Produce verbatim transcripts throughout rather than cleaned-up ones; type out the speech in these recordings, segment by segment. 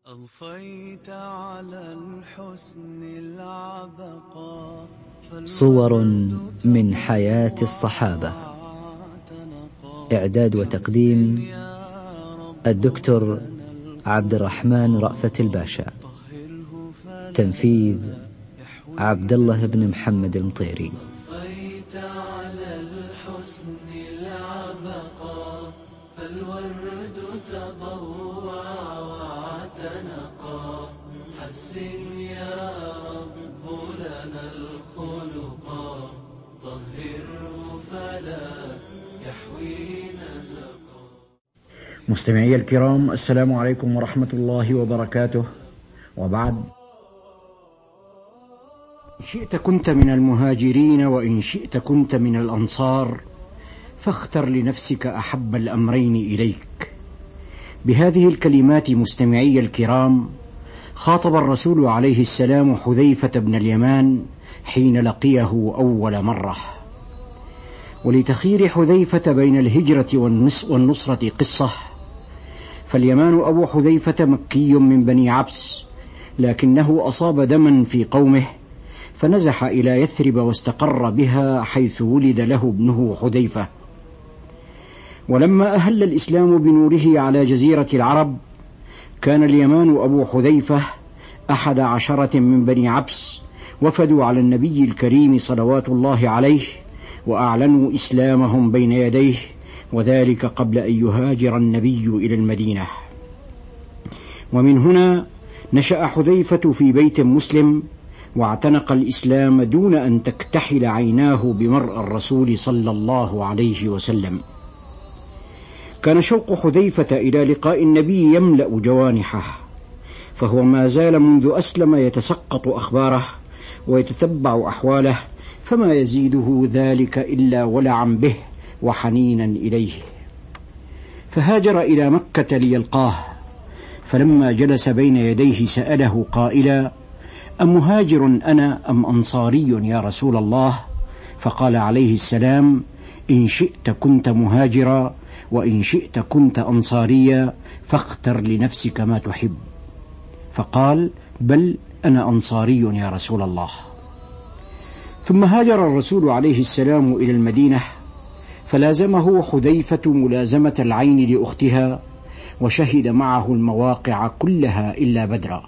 أضفيت على الحسن العبقى صور من حياة الصحابة. إعداد وتقديم الدكتور عبد الرحمن رأفت الباشا. تنفيذ عبد الله بن محمد المطيري. أضفيت على الحسن العبقى فالورد تضوع واعتنقا حسن يا رب لنا الخلقا طهره فلا يحوي نزقا. مستمعي الكرام، السلام عليكم ورحمة الله وبركاته. وبعد، إن شئت كنت من المهاجرين وإن شئت كنت من الأنصار، فاختر لنفسك أحب الأمرين إليك. بهذه الكلمات مستمعي الكرام خاطب الرسول عليه السلام حذيفة بن اليمان حين لقيه أول مرة. ولتخير حذيفة بين الهجرة والنصرة قصة. فاليمان أبو حذيفة مكي من بني عبس، لكنه أصاب دما في قومه فنزح إلى يثرب واستقر بها حيث ولد له ابنه حذيفة. ولما أهل الإسلام بنوره على جزيرة العرب، كان اليمان أبو حذيفة أحد عشرة من بني عبس وفدوا على النبي الكريم صلوات الله عليه وأعلنوا إسلامهم بين يديه، وذلك قبل أن يهاجر النبي إلى المدينة. ومن هنا نشأ حذيفة في بيت مسلم واعتنق الإسلام دون أن تكتحل عيناه بمرء الرسول صلى الله عليه وسلم. كان شوق حذيفة إلى لقاء النبي يملأ جوانحه، فهو ما زال منذ أسلم يتسقط أخباره ويتتبع أحواله، فما يزيده ذلك إلا ولعا به وحنينا إليه. فهاجر إلى مكة ليلقاه، فلما جلس بين يديه سأله قائلا: أمهاجر أنا أم أنصاري يا رسول الله؟ فقال عليه السلام: إن شئت كنت مهاجرا وإن شئت كنت أنصاريا، فاختر لنفسك ما تحب. فقال: بل أنا أنصاري يا رسول الله. ثم هاجر الرسول عليه السلام إلى المدينة، فلازمه حذيفة ملازمة العين لأختها، وشهد معه المواقع كلها إلا بدرا.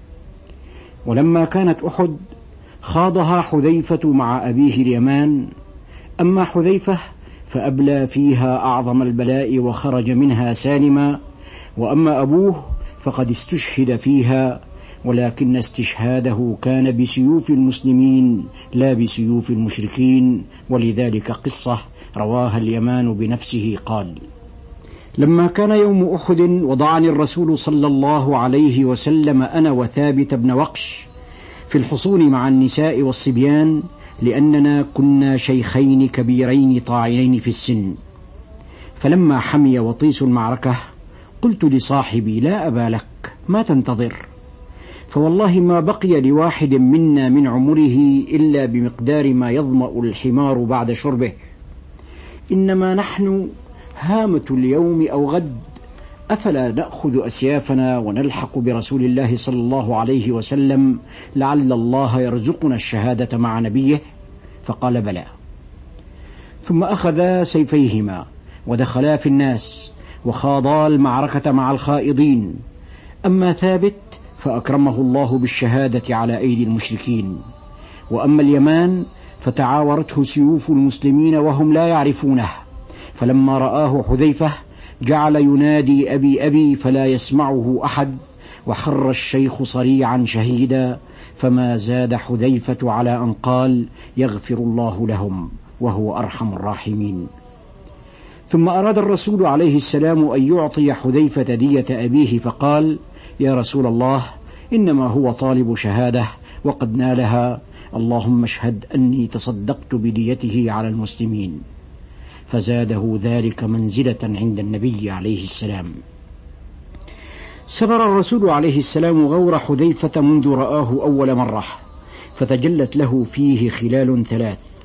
ولما كانت أحد خاضها حذيفة مع أبيه اليمان، أما حذيفة فأبلى فيها أعظم البلاء وخرج منها سالما، وأما أبوه فقد استشهد فيها، ولكن استشهاده كان بسيوف المسلمين لا بسيوف المشركين، ولذلك قصة رواها اليمان بنفسه قال: لما كان يوم أحد وضعني الرسول صلى الله عليه وسلم أنا وثابت بن وقش في الحصون مع النساء والصبيان، لأننا كنا شيخين كبيرين طاعنين في السن. فلما حمي وطيس المعركة قلت لصاحبي: لا أبا لك، ما تنتظر؟ فوالله ما بقي لواحد منا من عمره إلا بمقدار ما يظمأ الحمار بعد شربه، إنما نحن هامة اليوم أو غد، أفلا نأخذ أسيافنا ونلحق برسول الله صلى الله عليه وسلم لعل الله يرزقنا الشهادة مع نبيه؟ فقال: بلى. ثم أخذا سيفيهما ودخلا في الناس وخاضا المعركة مع الخائضين. أما ثابت فأكرمه الله بالشهادة على أيدي المشركين، وأما اليمان فتعاورته سيوف المسلمين وهم لا يعرفونه. فلما رآه حذيفة جعل ينادي: أبي أبي، فلا يسمعه أحد، وخر الشيخ صريعا شهيدا، فما زاد حذيفة على أن قال: يغفر الله لهم وهو أرحم الراحمين. ثم أراد الرسول عليه السلام أن يعطي حذيفة دية أبيه، فقال: يا رسول الله، إنما هو طالب شهادة وقد نالها، اللهم اشهد أني تصدقت بديته على المسلمين. فزاده ذلك منزلة عند النبي عليه السلام. سبر الرسول عليه السلام غور حذيفة منذ رآه أول مرة، فتجلت له فيه خلال ثلاث: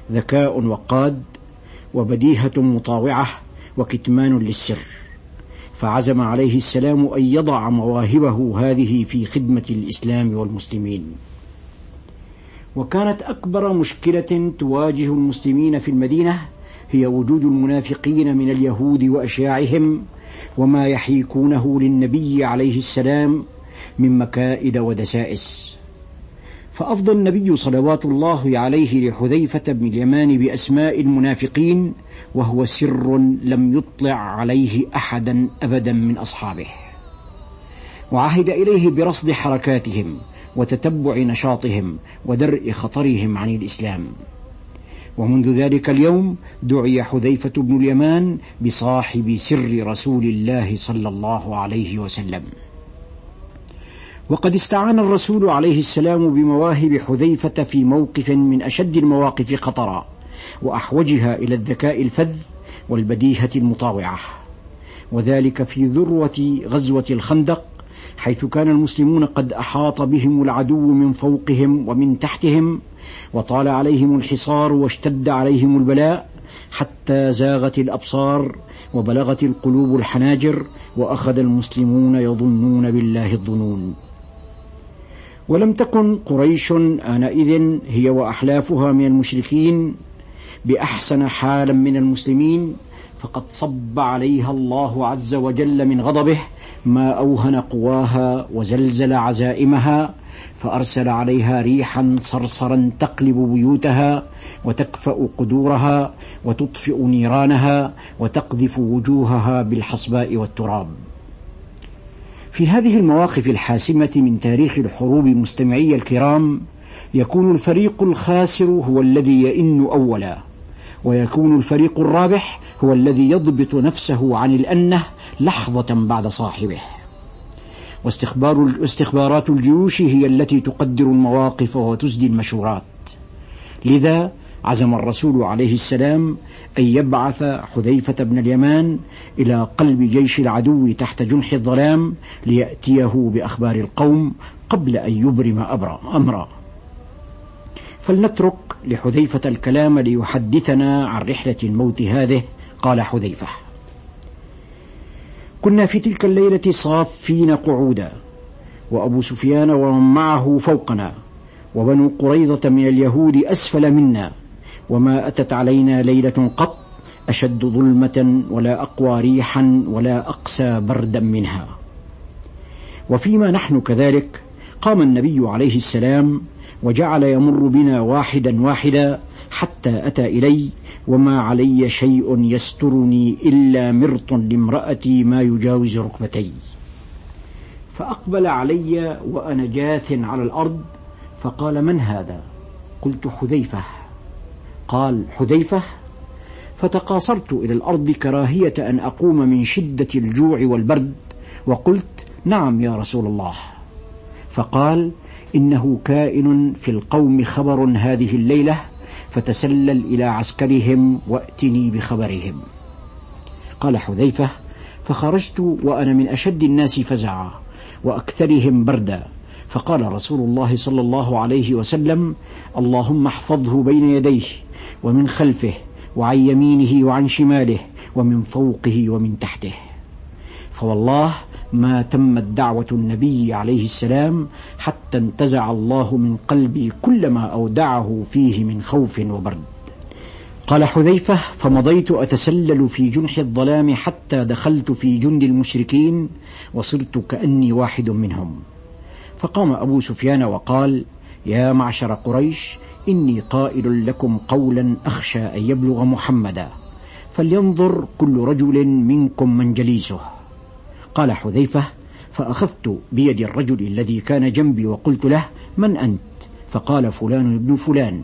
ذكاء وقاد، وبديهة مطاوعة، وكتمان للسر. فعزم عليه السلام أن يضع مواهبه هذه في خدمة الإسلام والمسلمين. وكانت أكبر مشكلة تواجه المسلمين في المدينة هي وجود المنافقين من اليهود وأشياعهم وما يحيكونه للنبي عليه السلام من مكائد ودسائس. فأفضى النبي صلوات الله عليه لحذيفة بن اليمان بأسماء المنافقين وهو سر لم يطلع عليه أحدا أبدا من أصحابه، وعهد إليه برصد حركاتهم وتتبع نشاطهم ودرء خطرهم عن الإسلام. ومنذ ذلك اليوم دعي حذيفة بن اليمان بصاحب سر رسول الله صلى الله عليه وسلم. وقد استعان الرسول عليه السلام بمواهب حذيفة في موقف من أشد المواقف خطرا وأحوجها إلى الذكاء الفذ والبديهة المطاوعة، وذلك في ذروة غزوة الخندق، حيث كان المسلمون قد أحاط بهم العدو من فوقهم ومن تحتهم، وطال عليهم الحصار واشتد عليهم البلاء حتى زاغت الأبصار وبلغت القلوب الحناجر، وأخذ المسلمون يظنون بالله الظنون. ولم تكن قريش آنئذ هي وأحلافها من المشركين بأحسن حالا من المسلمين، فقد صب عليها الله عز وجل من غضبه ما أوهن قواها وزلزل عزائمها، فأرسل عليها ريحا صرصرا تقلب بيوتها وتكفأ قدورها وتطفئ نيرانها وتقذف وجوهها بالحصباء والتراب. في هذه المواقف الحاسمة من تاريخ الحروب مستمعي الكرام، يكون الفريق الخاسر هو الذي يئن أولا، ويكون الفريق الرابح هو الذي يضبط نفسه عن الأنة لحظة بعد صاحبه. واستخبار استخبارات الجيوش هي التي تقدر المواقف وتسدي المشورات. لذا عزم الرسول عليه السلام أن يبعث حذيفة بن اليمان إلى قلب جيش العدو تحت جنح الظلام ليأتيه بأخبار القوم قبل أن يبرم أمرا. فلنترك لحذيفة الكلام ليحدثنا عن رحلة الموت هذه. قال حذيفة: كنا في تلك الليلة صافين قعودا، وأبو سفيان ومن معه فوقنا، وبنو قريظة من اليهود أسفل منا، وما أتت علينا ليلة قط أشد ظلمة ولا أقوى ريحا ولا أقسى بردا منها. وفيما نحن كذلك قام النبي عليه السلام وجعل يمر بنا واحدا واحدا حتى أتى إلي، وما علي شيء يسترني إلا مرط لامرأتي ما يجاوز ركبتي. فأقبل علي وأنا جاث على الأرض، فقال: من هذا؟ قلت: حذيفة. قال: حذيفة؟ فتقاصرت إلى الأرض كراهية أن أقوم من شدة الجوع والبرد، وقلت: نعم يا رسول الله. فقال: إنه كائن في القوم خبر هذه الليلة، فتسلل إلى عسكرهم وأتني بخبرهم. قال حذيفة: فخرجت وأنا من أشد الناس فزعا وأكثرهم بردا، فقال رسول الله صلى الله عليه وسلم: اللهم احفظه بين يديه ومن خلفه وعن يمينه وعن شماله ومن فوقه ومن تحته. فوالله ما تمت دعوة النبي عليه السلام حتى انتزع الله من قلبي كل ما أودعه فيه من خوف وبرد. قال حذيفة: فمضيت أتسلل في جنح الظلام حتى دخلت في جند المشركين وصرت كأني واحد منهم. فقام أبو سفيان وقال: يا معشر قريش، إني قائل لكم قولا أخشى أن يبلغ محمدا، فلينظر كل رجل منكم من جليسه. قال حذيفة: فأخذت بيد الرجل الذي كان جنبي وقلت له: من أنت؟ فقال: فلان ابن فلان.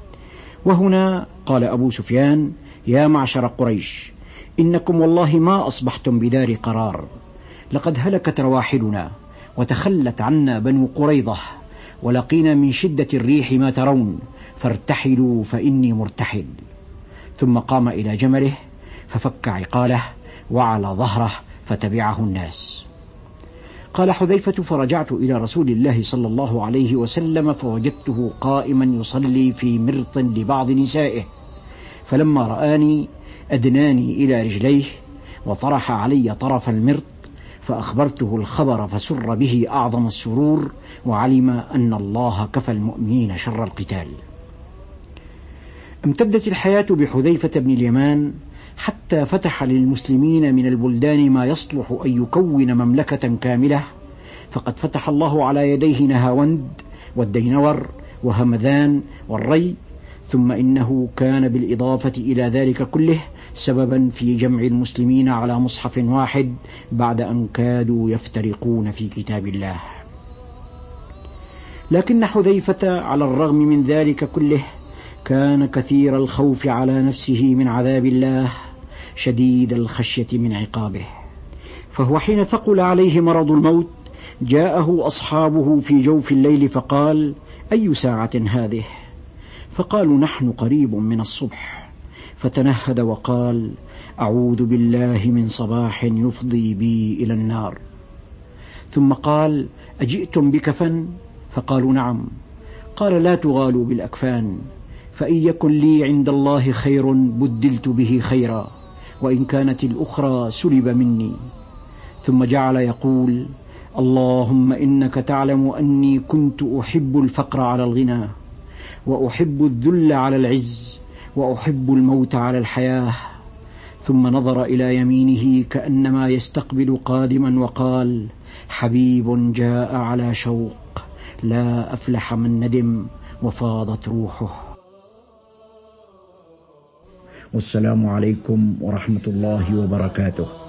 وهنا قال أبو سفيان: يا معشر قريش، إنكم والله ما أصبحتم بدار قرار، لقد هلكت رواحلنا وتخلت عنا بنو قريظة، ولقينا من شدة الريح ما ترون، فارتحلوا فإني مرتحل. ثم قام إلى جمله ففك عقاله وعلى ظهره فتبعه الناس. قال حذيفة: فرجعت إلى رسول الله صلى الله عليه وسلم فوجدته قائما يصلي في مرط لبعض نسائه، فلما رآني أدناني إلى رجليه وطرح علي طرف المرط، فأخبرته الخبر فسر به أعظم السرور، وعلم أن الله كفى المؤمنين شر القتال. امتدت الحياة بحذيفة بن اليمان حتى فتح للمسلمين من البلدان ما يصلح أن يكون مملكة كاملة، فقد فتح الله على يديه نهاوند والدينور وهمذان والري، ثم إنه كان بالإضافة إلى ذلك كله سببا في جمع المسلمين على مصحف واحد بعد أن كادوا يفترقون في كتاب الله. لكن حذيفة على الرغم من ذلك كله كان كثير الخوف على نفسه من عذاب الله، شديد الخشية من عقابه، فهو حين ثقل عليه مرض الموت جاءه أصحابه في جوف الليل فقال: أي ساعة هذه؟ فقالوا: نحن قريب من الصبح. فتنهد وقال: أعوذ بالله من صباح يفضي بي إلى النار. ثم قال: أجئتم بكفن؟ فقالوا: نعم. قال: لا تغالوا بالأكفان، فإن يكن لي عند الله خير بدلت به خيرا، وإن كانت الأخرى سلب مني. ثم جعل يقول: اللهم إنك تعلم أني كنت أحب الفقر على الغنى، وأحب الذل على العز، وأحب الموت على الحياة. ثم نظر إلى يمينه كأنما يستقبل قادما وقال: حبيب جاء على شوق، لا أفلح من ندم، وفاضت روحه. والسلام عليكم ورحمة الله وبركاته.